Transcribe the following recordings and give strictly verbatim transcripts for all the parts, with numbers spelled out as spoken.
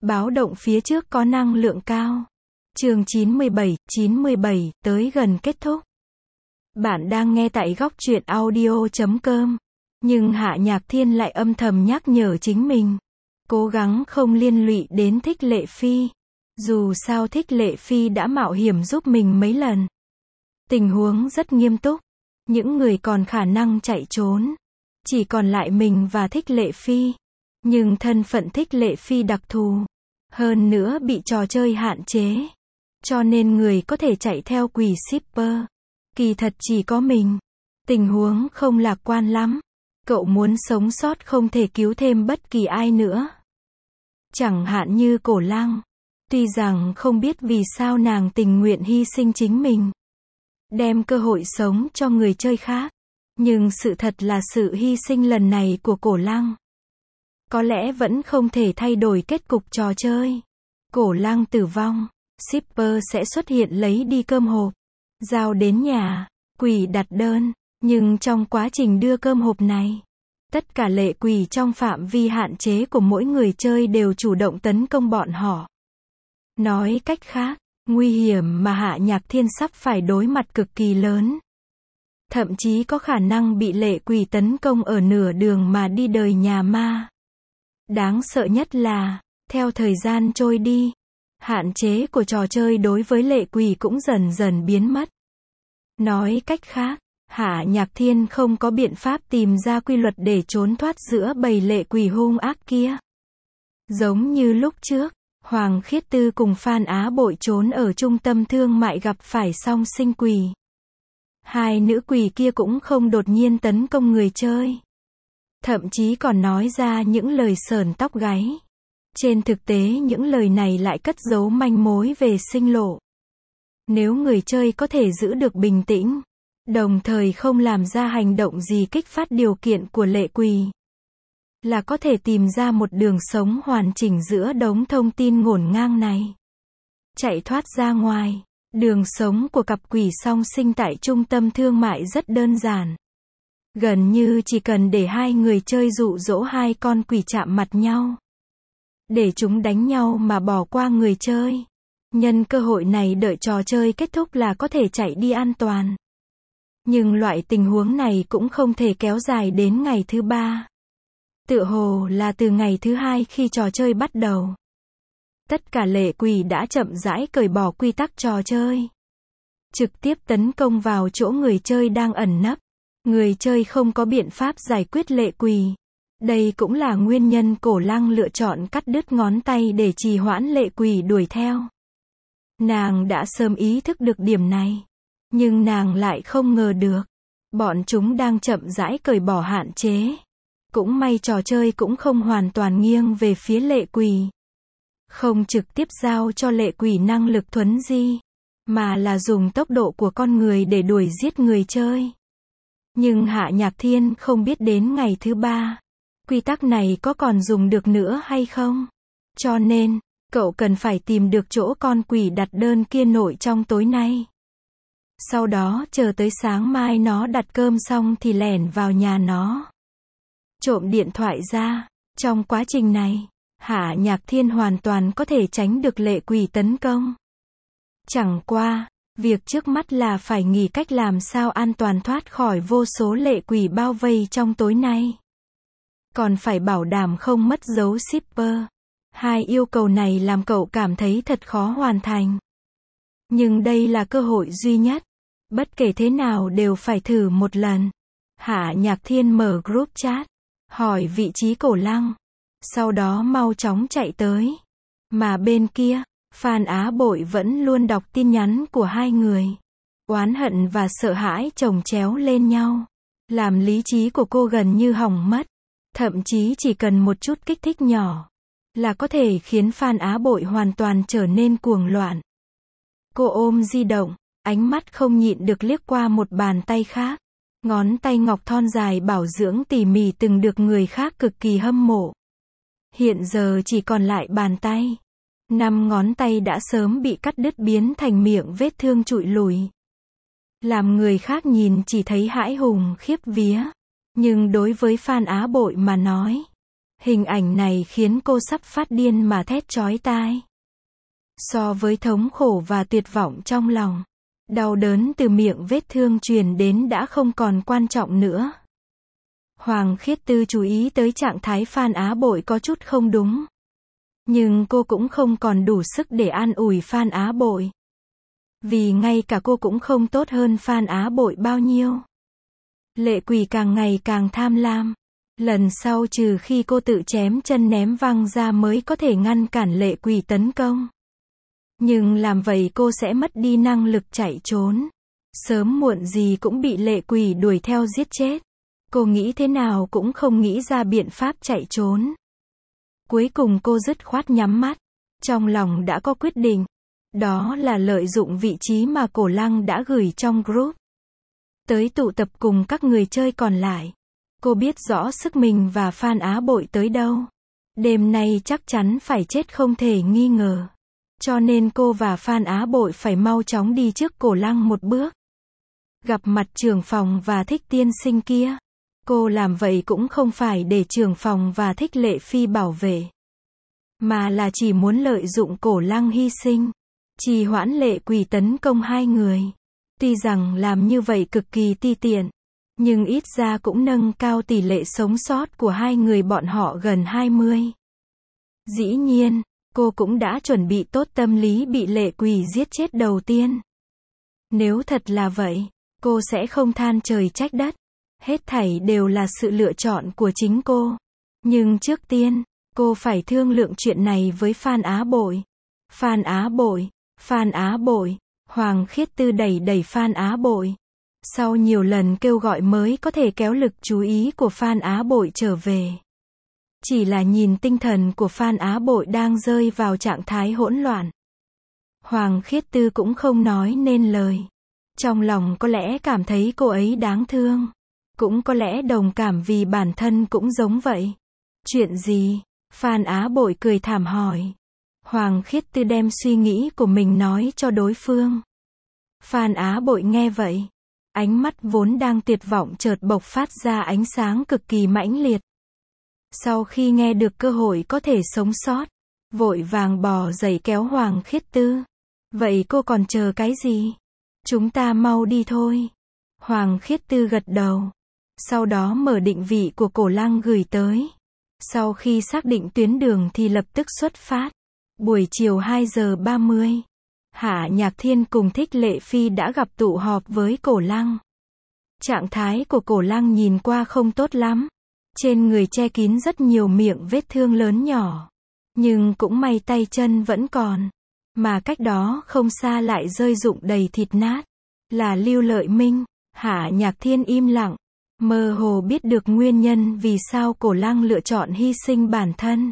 Báo động phía trước có năng lượng cao. Chương chín mươi bảy, chín mươi bảy, tới gần kết thúc. Bạn đang nghe tại góc truyện audio chấm com. Nhưng Hạ Nhạc Thiên lại âm thầm nhắc nhở chính mình. Cố gắng không liên lụy đến Thích Lệ Phi. Dù sao Thích Lệ Phi đã mạo hiểm giúp mình mấy lần. Tình huống rất nghiêm túc. Những người còn khả năng chạy trốn. Chỉ còn lại mình và Thích Lệ Phi. Nhưng thân phận Thích Lệ Phi đặc thù. Hơn nữa bị trò chơi hạn chế. Cho nên người có thể chạy theo quỷ shipper. Kỳ thật chỉ có mình. Tình huống không lạc quan lắm. Cậu muốn sống sót không thể cứu thêm bất kỳ ai nữa. Chẳng hạn như Cổ Lăng. Tuy rằng không biết vì sao nàng tình nguyện hy sinh chính mình. Đem cơ hội sống cho người chơi khác. Nhưng sự thật là sự hy sinh lần này của Cổ Lăng. Có lẽ vẫn không thể thay đổi kết cục trò chơi. Cổ Lăng tử vong. Shipper sẽ xuất hiện lấy đi cơm hộp. Giao đến nhà. Quỷ đặt đơn. Nhưng trong quá trình đưa cơm hộp này. Tất cả lệ quỷ trong phạm vi hạn chế của mỗi người chơi đều chủ động tấn công bọn họ. Nói cách khác, nguy hiểm mà Hạ Nhạc Thiên sắp phải đối mặt cực kỳ lớn. Thậm chí có khả năng bị lệ quỷ tấn công ở nửa đường mà đi đời nhà ma. Đáng sợ nhất là, theo thời gian trôi đi, hạn chế của trò chơi đối với lệ quỷ cũng dần dần biến mất. Nói cách khác, Hạ Nhạc Thiên không có biện pháp tìm ra quy luật để trốn thoát giữa bầy lệ quỷ hung ác kia. Giống như lúc trước, Hoàng Khiết Tư cùng Phan Á Bội trốn ở trung tâm thương mại gặp phải song sinh quỷ. Hai nữ quỷ kia cũng không đột nhiên tấn công người chơi. Thậm chí còn nói ra những lời sởn tóc gáy. Trên thực tế những lời này lại cất giấu manh mối về sinh lộ. Nếu người chơi có thể giữ được bình tĩnh, đồng thời không làm ra hành động gì kích phát điều kiện của lệ quỷ, là có thể tìm ra một đường sống hoàn chỉnh giữa đống thông tin ngổn ngang này. Chạy thoát ra ngoài. Đường sống của cặp quỷ song sinh tại trung tâm thương mại rất đơn giản. Gần như chỉ cần để hai người chơi dụ dỗ hai con quỷ chạm mặt nhau. Để chúng đánh nhau mà bỏ qua người chơi. Nhân cơ hội này đợi trò chơi kết thúc là có thể chạy đi an toàn. Nhưng loại tình huống này cũng không thể kéo dài đến ngày thứ ba. Tựa hồ là từ ngày thứ hai khi trò chơi bắt đầu. Tất cả lệ quỷ đã chậm rãi cởi bỏ quy tắc trò chơi. Trực tiếp tấn công vào chỗ người chơi đang ẩn nấp. Người chơi không có biện pháp giải quyết lệ quỷ. Đây cũng là nguyên nhân Cổ Lăng lựa chọn cắt đứt ngón tay để trì hoãn lệ quỷ đuổi theo. Nàng đã sớm ý thức được điểm này. Nhưng nàng lại không ngờ được. Bọn chúng đang chậm rãi cởi bỏ hạn chế. Cũng may trò chơi cũng không hoàn toàn nghiêng về phía lệ quỷ. Không trực tiếp giao cho lệ quỷ năng lực thuấn di. Mà là dùng tốc độ của con người để đuổi giết người chơi. Nhưng Hạ Nhạc Thiên không biết đến ngày thứ ba. Quy tắc này có còn dùng được nữa hay không? Cho nên, cậu cần phải tìm được chỗ con quỷ đặt đơn kia nội trong tối nay. Sau đó chờ tới sáng mai nó đặt cơm xong thì lẻn vào nhà nó. Trộm điện thoại ra. Trong quá trình này, Hạ Nhạc Thiên hoàn toàn có thể tránh được lệ quỷ tấn công. Chẳng qua, việc trước mắt là phải nghĩ cách làm sao an toàn thoát khỏi vô số lệ quỷ bao vây trong tối nay. Còn phải bảo đảm không mất dấu shipper. Hai yêu cầu này làm cậu cảm thấy thật khó hoàn thành. Nhưng đây là cơ hội duy nhất. Bất kể thế nào đều phải thử một lần. Hạ Nhạc Thiên mở group chat. Hỏi vị trí Cổ Lăng. Sau đó mau chóng chạy tới. Mà bên kia, Phan Á Bội vẫn luôn đọc tin nhắn của hai người. Oán hận và sợ hãi chồng chéo lên nhau. Làm lý trí của cô gần như hỏng mất. Thậm chí chỉ cần một chút kích thích nhỏ. Là có thể khiến Phan Á Bội hoàn toàn trở nên cuồng loạn. Cô ôm di động. Ánh mắt không nhịn được liếc qua một bàn tay khác. Ngón tay ngọc thon dài bảo dưỡng tỉ mỉ từng được người khác cực kỳ hâm mộ. Hiện giờ chỉ còn lại bàn tay. Năm ngón tay đã sớm bị cắt đứt biến thành miệng vết thương trụi lùi. Làm người khác nhìn chỉ thấy hãi hùng khiếp vía. Nhưng đối với Phan Á Bội mà nói, Hình ảnh này khiến cô sắp phát điên mà thét chói tai. So với thống khổ và tuyệt vọng trong lòng, đau đớn từ miệng vết thương truyền đến đã không còn quan trọng nữa. Hoàng Khiết Tư chú ý tới trạng thái Phan Á Bội có chút không đúng. Nhưng cô cũng không còn đủ sức để an ủi Phan Á Bội. Vì ngay cả cô cũng không tốt hơn Phan Á Bội bao nhiêu. Lệ Quỷ càng ngày càng tham lam. Lần sau trừ khi cô tự chém chân ném văng ra mới có thể ngăn cản Lệ Quỷ tấn công. Nhưng làm vậy cô sẽ mất đi năng lực chạy trốn. Sớm muộn gì cũng bị Lệ Quỷ đuổi theo giết chết. Cô nghĩ thế nào cũng không nghĩ ra biện pháp chạy trốn. Cuối cùng cô dứt khoát nhắm mắt. Trong lòng đã có quyết định. Đó là lợi dụng vị trí mà Cổ Lăng đã gửi trong group. Tới tụ tập cùng các người chơi còn lại. Cô biết rõ sức mình và Phan Á Bội tới đâu. Đêm nay chắc chắn phải chết không thể nghi ngờ. Cho nên cô và Phan Á Bội phải mau chóng đi trước Cổ Lăng một bước. Gặp mặt trưởng phòng và Thích tiên sinh kia. Cô làm vậy cũng không phải để trưởng phòng và Thích Lệ Phi bảo vệ. Mà là chỉ muốn lợi dụng Cổ Lăng hy sinh. Trì hoãn Lệ Quỷ tấn công hai người. Tuy rằng làm như vậy cực kỳ ti tiện. Nhưng ít ra cũng nâng cao tỷ lệ sống sót của hai người bọn họ gần hai mươi. Dĩ nhiên, cô cũng đã chuẩn bị tốt tâm lý bị Lệ Quỷ giết chết đầu tiên. Nếu thật là vậy, cô sẽ không than trời trách đất. Hết thảy đều là sự lựa chọn của chính cô. Nhưng trước tiên, cô phải thương lượng chuyện này với Phan Á Bội. Phan Á Bội, Phan Á Bội, Hoàng Khiết Tư đẩy đẩy Phan Á Bội. Sau nhiều lần kêu gọi mới có thể kéo lực chú ý của Phan Á Bội trở về. Chỉ là nhìn tinh thần của Phan Á Bội đang rơi vào trạng thái hỗn loạn. Hoàng Khiết Tư cũng không nói nên lời. Trong lòng có lẽ cảm thấy cô ấy đáng thương. Cũng có lẽ đồng cảm vì bản thân cũng giống vậy. Chuyện gì? Phan Á Bội cười thảm hỏi. Hoàng Khiết Tư đem suy nghĩ của mình nói cho đối phương. Phan Á Bội nghe vậy. Ánh mắt vốn đang tuyệt vọng chợt bộc phát ra ánh sáng cực kỳ mãnh liệt. Sau khi nghe được cơ hội có thể sống sót, vội vàng bò dậy kéo Hoàng Khiết Tư. Vậy cô còn chờ cái gì? Chúng ta mau đi thôi. Hoàng Khiết Tư gật đầu. Sau đó mở định vị của Cổ Lăng gửi tới. Sau khi xác định tuyến đường thì lập tức xuất phát. Buổi chiều hai giờ ba mươi. Hạ Nhạc Thiên cùng Thích Lệ Phi đã gặp tụ họp với Cổ Lăng. Trạng thái của Cổ Lăng nhìn qua không tốt lắm. Trên người che kín rất nhiều miệng vết thương lớn nhỏ. Nhưng cũng may tay chân vẫn còn. Mà cách đó không xa lại rơi rụng đầy thịt nát. Là Lưu Lợi Minh. Hạ Nhạc Thiên im lặng. Mơ hồ biết được nguyên nhân vì sao Cổ Lăng lựa chọn hy sinh bản thân.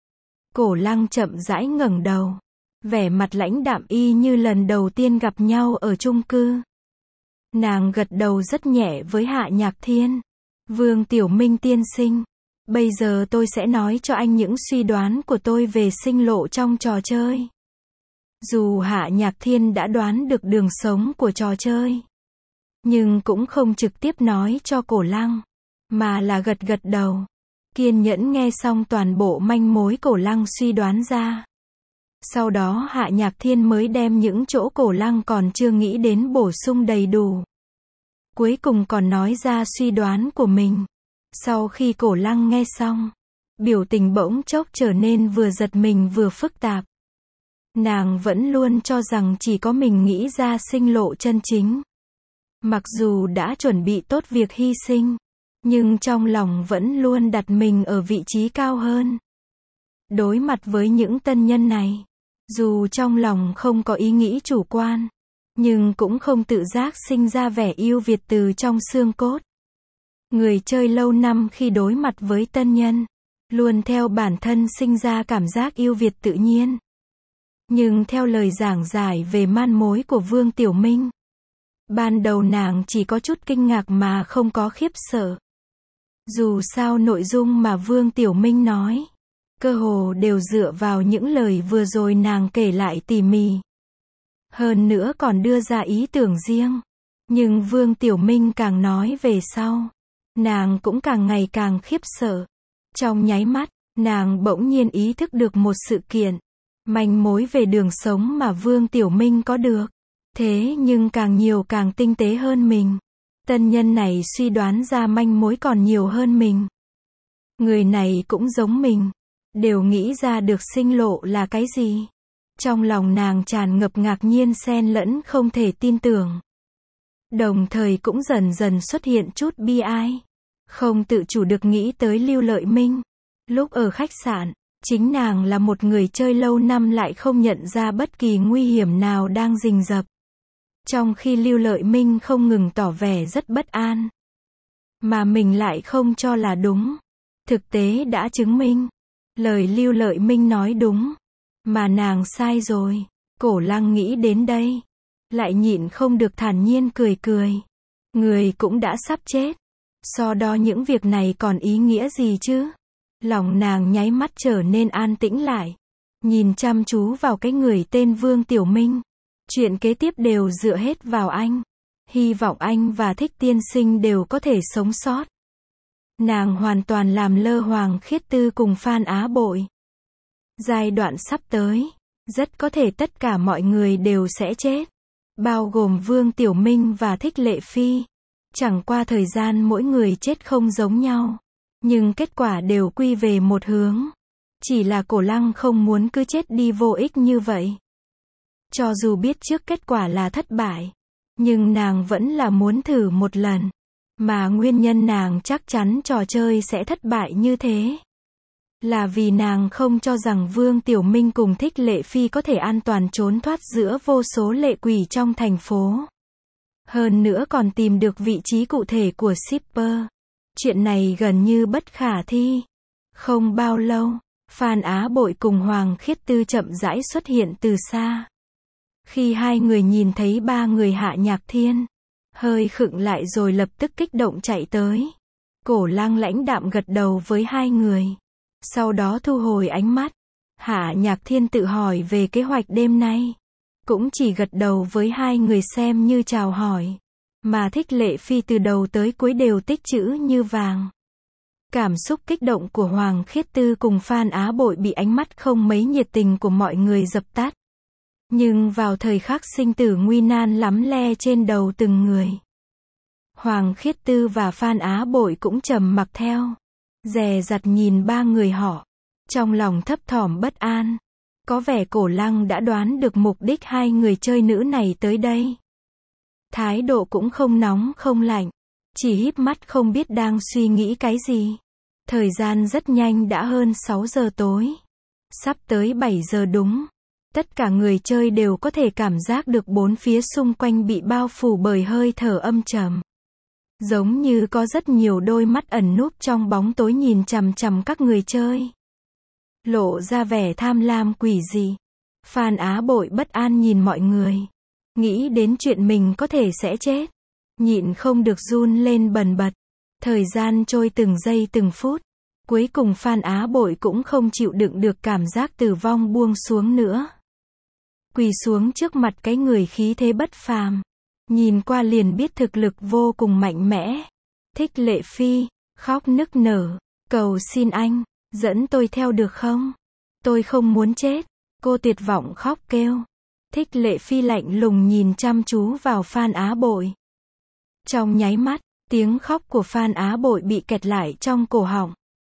Cổ Lăng chậm rãi ngẩng đầu. Vẻ mặt lãnh đạm y như lần đầu tiên gặp nhau ở chung cư. Nàng gật đầu rất nhẹ với Hạ Nhạc Thiên. Vương Tiểu Minh tiên sinh. Bây giờ tôi sẽ nói cho anh những suy đoán của tôi về sinh lộ trong trò chơi. Dù Hạ Nhạc Thiên đã đoán được đường sống của trò chơi. Nhưng cũng không trực tiếp nói cho Cổ Lăng. Mà là gật gật đầu. Kiên nhẫn nghe xong toàn bộ manh mối Cổ Lăng suy đoán ra. Sau đó Hạ Nhạc Thiên mới đem những chỗ Cổ Lăng còn chưa nghĩ đến bổ sung đầy đủ. Cuối cùng còn nói ra suy đoán của mình. Sau khi Cổ Lăng nghe xong, biểu tình bỗng chốc trở nên vừa giật mình vừa phức tạp. Nàng vẫn luôn cho rằng chỉ có mình nghĩ ra sinh lộ chân chính. Mặc dù đã chuẩn bị tốt việc hy sinh, nhưng trong lòng vẫn luôn đặt mình ở vị trí cao hơn. Đối mặt với những tân nhân này, dù trong lòng không có ý nghĩ chủ quan, nhưng cũng không tự giác sinh ra vẻ yêu Việt từ trong xương cốt. Người chơi lâu năm khi đối mặt với tân nhân, luôn theo bản thân sinh ra cảm giác yêu Việt tự nhiên. Nhưng theo lời giảng giải về man mối của Vương Tiểu Minh, ban đầu nàng chỉ có chút kinh ngạc mà không có khiếp sợ. Dù sao nội dung mà Vương Tiểu Minh nói, cơ hồ đều dựa vào những lời vừa rồi nàng kể lại tỉ mỉ. Hơn nữa còn đưa ra ý tưởng riêng. Nhưng Vương Tiểu Minh càng nói về sau, nàng cũng càng ngày càng khiếp sợ. Trong nháy mắt, Nàng bỗng nhiên ý thức được một sự kiện. Manh mối về đường sống mà Vương Tiểu Minh có được. Thế nhưng càng nhiều càng tinh tế hơn mình. Tân nhân này suy đoán ra manh mối còn nhiều hơn mình. Người này cũng giống mình. Đều nghĩ ra được sinh lộ là cái gì. Trong lòng nàng tràn ngập ngạc nhiên xen lẫn không thể tin tưởng. Đồng thời cũng dần dần xuất hiện chút bi ai. Không tự chủ được nghĩ tới Lưu Lợi Minh. Lúc ở khách sạn, chính nàng là một người chơi lâu năm lại không nhận ra bất kỳ nguy hiểm nào đang rình rập. Trong khi Lưu Lợi Minh không ngừng tỏ vẻ rất bất an. Mà mình lại không cho là đúng. Thực tế đã chứng minh. Lời Lưu Lợi Minh nói đúng. Mà nàng sai rồi. Cổ Lăng nghĩ đến đây. Lại nhịn không được thản nhiên cười cười. Người cũng đã sắp chết. So đo những việc này còn ý nghĩa gì chứ? Lòng nàng nháy mắt trở nên an tĩnh lại. Nhìn chăm chú vào cái người tên Vương Tiểu Minh. Chuyện kế tiếp đều dựa hết vào anh. Hy vọng anh và Thích tiên sinh đều có thể sống sót. Nàng hoàn toàn làm lơ Hoàng Khiết Tư cùng Phan Á Bội. Giai đoạn sắp tới, rất có thể tất cả mọi người đều sẽ chết. Bao gồm Vương Tiểu Minh và Thích Lệ Phi. Chẳng qua thời gian mỗi người chết không giống nhau. Nhưng kết quả đều quy về một hướng. Chỉ là Cổ Lăng không muốn cứ chết đi vô ích như vậy. Cho dù biết trước kết quả là thất bại. Nhưng nàng vẫn là muốn thử một lần. Mà nguyên nhân nàng chắc chắn trò chơi sẽ thất bại như thế. Là vì nàng không cho rằng Vương Tiểu Minh cùng Thích Lệ Phi có thể an toàn trốn thoát giữa vô số lệ quỷ trong thành phố. Hơn nữa còn tìm được vị trí cụ thể của shipper. Chuyện này gần như bất khả thi. Không bao lâu, Phan Á Bội cùng Hoàng Khiết Tư chậm rãi xuất hiện từ xa. Khi hai người nhìn thấy ba người Hạ Nhạc Thiên, hơi khựng lại rồi lập tức kích động chạy tới. Cổ Lăng lãnh đạm gật đầu với hai người. Sau đó thu hồi ánh mắt. Hạ Nhạc Thiên tự hỏi về kế hoạch đêm nay. Cũng chỉ gật đầu với hai người xem như chào hỏi. Mà Thích Lệ Phi từ đầu tới cuối đều tích chữ như vàng. Cảm xúc kích động của Hoàng Khiết Tư cùng Phan Á Bội bị ánh mắt không mấy nhiệt tình của mọi người dập tắt. Nhưng vào thời khắc sinh tử nguy nan lắm le trên đầu từng người. Hoàng Khiết Tư và Phan Á Bội cũng trầm mặc theo. Dè dặt nhìn ba người họ. Trong lòng thấp thỏm bất an. Có vẻ Cổ Lăng đã đoán được mục đích hai người chơi nữ này tới đây. Thái độ cũng không nóng không lạnh. Chỉ híp mắt không biết đang suy nghĩ cái gì. Thời gian rất nhanh đã hơn sáu giờ tối. Sắp tới bảy giờ đúng. Tất cả người chơi đều có thể cảm giác được bốn phía xung quanh bị bao phủ bởi hơi thở âm trầm. Giống như có rất nhiều đôi mắt ẩn núp trong bóng tối nhìn chằm chằm các người chơi. Lộ ra vẻ tham lam quỷ dị. Phan Á Bội bất an nhìn mọi người. Nghĩ đến chuyện mình có thể sẽ chết. Nhịn không được run lên bần bật. Thời gian trôi từng giây từng phút. Cuối cùng Phan Á Bội cũng không chịu đựng được cảm giác tử vong buông xuống nữa. Quỳ xuống trước mặt cái người khí thế bất phàm. Nhìn qua liền biết thực lực vô cùng mạnh mẽ. Thích Lệ Phi, khóc nức nở, cầu xin anh, dẫn tôi theo được không? Tôi không muốn chết. Cô tuyệt vọng khóc kêu. Thích Lệ Phi lạnh lùng nhìn chăm chú vào Phan Á Bội. Trong nháy mắt, tiếng khóc của Phan Á Bội bị kẹt lại trong cổ họng.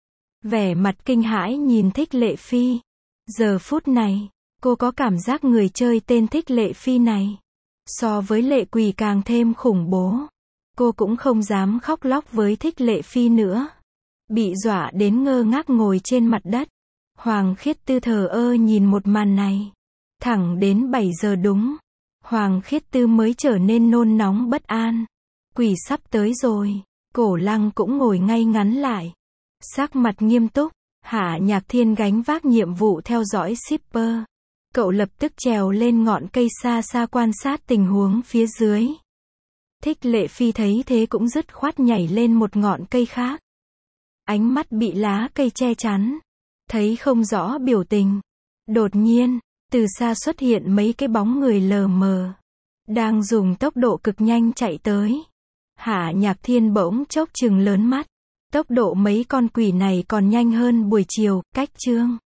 Vẻ mặt kinh hãi nhìn Thích Lệ Phi. Giờ phút này, cô có cảm giác người chơi tên Thích Lệ Phi này so với lệ quỷ càng thêm khủng bố. Cô cũng không dám khóc lóc với Thích Lệ Phi nữa. Bị dọa đến ngơ ngác ngồi trên mặt đất. Hoàng Khiết Tư thờ ơ nhìn một màn này. Thẳng đến bảy giờ đúng. Hoàng Khiết Tư mới trở nên nôn nóng bất an. Quỷ sắp tới rồi. Cổ Lăng cũng ngồi ngay ngắn lại. Sắc mặt nghiêm túc. Hạ Nhạc Thiên gánh vác nhiệm vụ theo dõi shipper. Cậu lập tức trèo lên ngọn cây xa xa quan sát tình huống phía dưới. Thích Lệ Phi thấy thế cũng dứt khoát nhảy lên một ngọn cây khác. Ánh mắt bị lá cây che chắn. Thấy không rõ biểu tình. Đột nhiên, từ xa xuất hiện mấy cái bóng người lờ mờ. Đang dùng tốc độ cực nhanh chạy tới. Hạ Nhạc Thiên bỗng chốc trừng lớn mắt. Tốc độ mấy con quỷ này còn nhanh hơn buổi chiều, cách chương.